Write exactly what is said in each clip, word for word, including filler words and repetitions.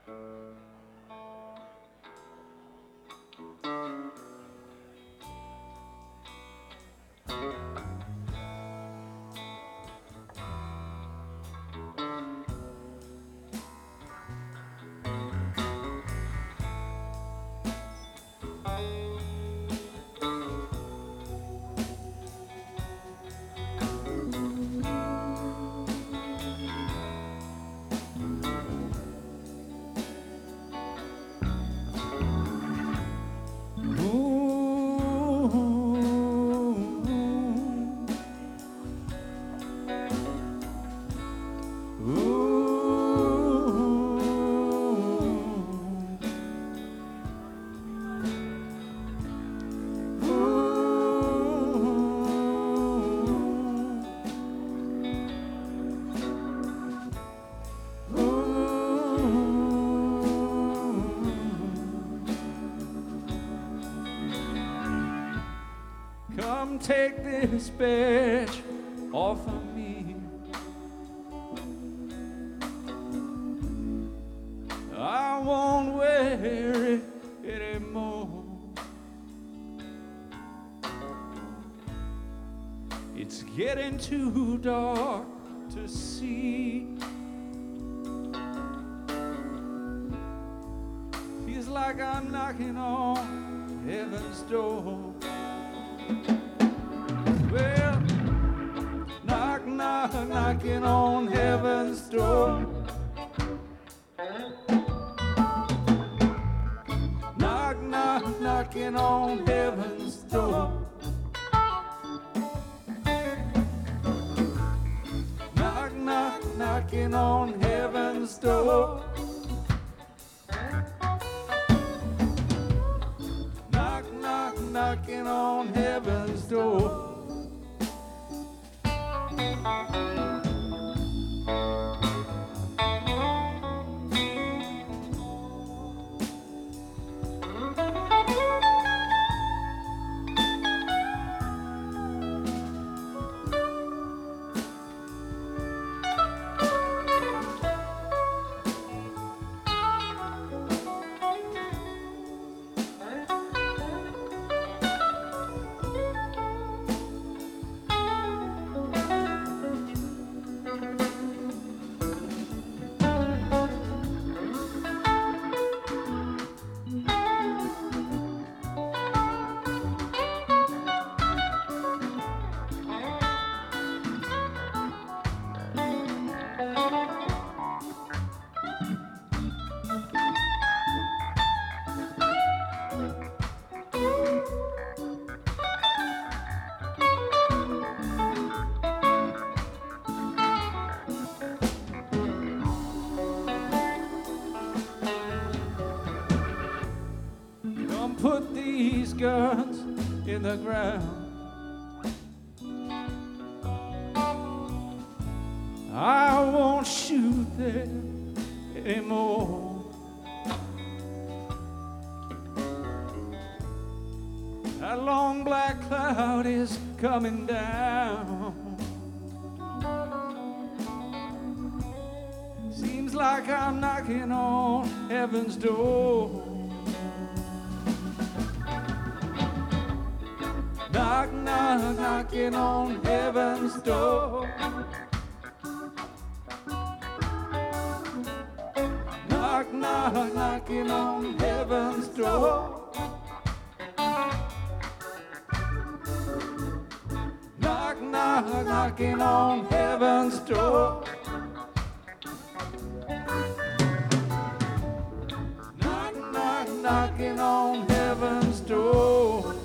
Come take this badge off of me. I won't wear it anymore. It's getting too dark to see. Feels like I'm knocking on heaven's door. Well, knock, knock, knocking on heaven's door. Knock, knock, knocking on heaven's door. Knock, knock, knocking on heaven's door. Knock, knock, knocking on heaven's door. Put these guns in the ground. I won't shoot them anymore. That long black cloud is coming down. Seems like I'm knocking on heaven's door. Knock, knock, knocking on heaven's door. Knock, knock, knocking on heaven's door. Knock, knock, knocking on heaven's door. Knock, knock, knocking on heaven's door.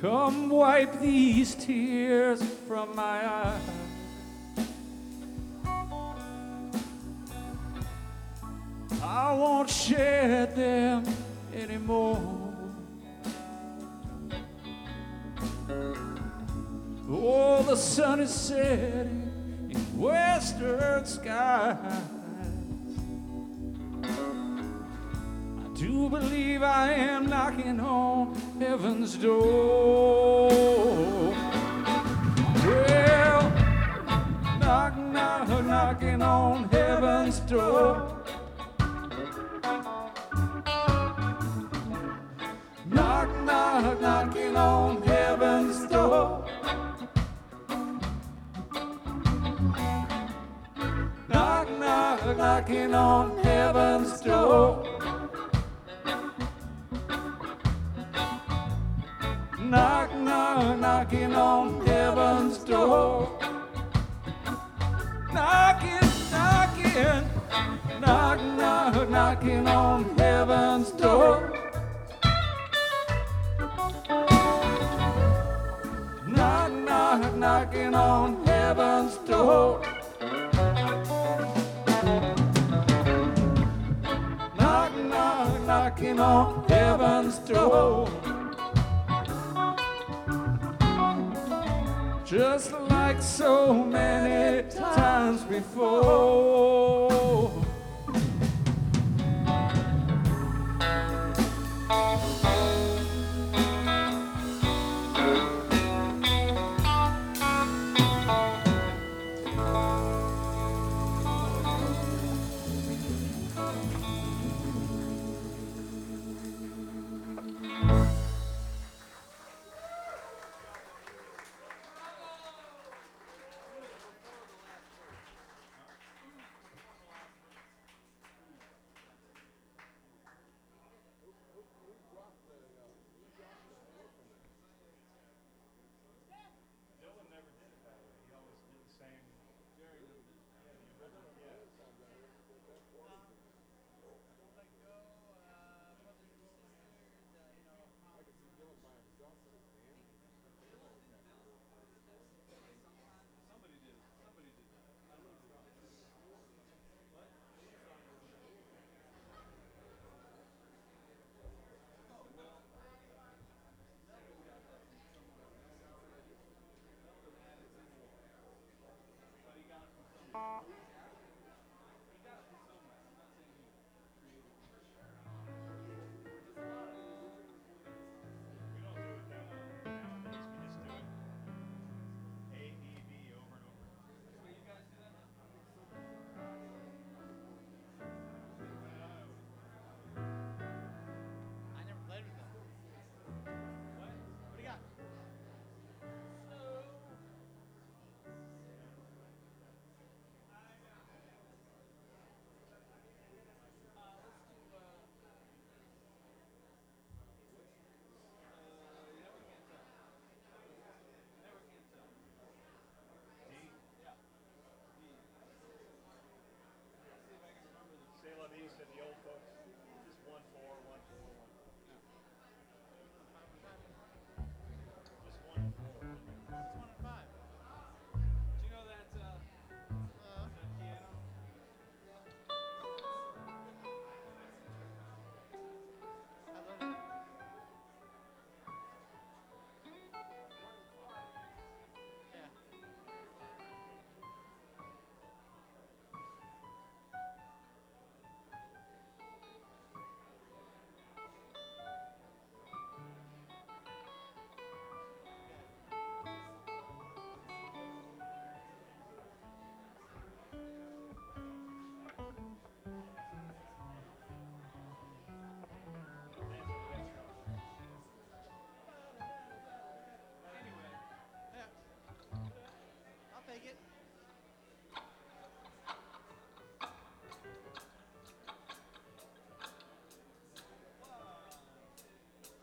Come wipe these tears from my eyes. I won't shed them anymore. Oh, the sun is setting in western skies. I do believe I am knocking on heaven's door. Well, knock, knock, knocking on heaven's door. Knock, knock, knocking on heaven's door. Knock, knock, knocking on heaven's door. Knock, knock, knocking on heaven's door. Knocking, knocking, knock, knock, knocking on heaven's door. Knock, knock, knocking on heaven's door. Knock, knock, knocking on heaven's door. Just like so many times before.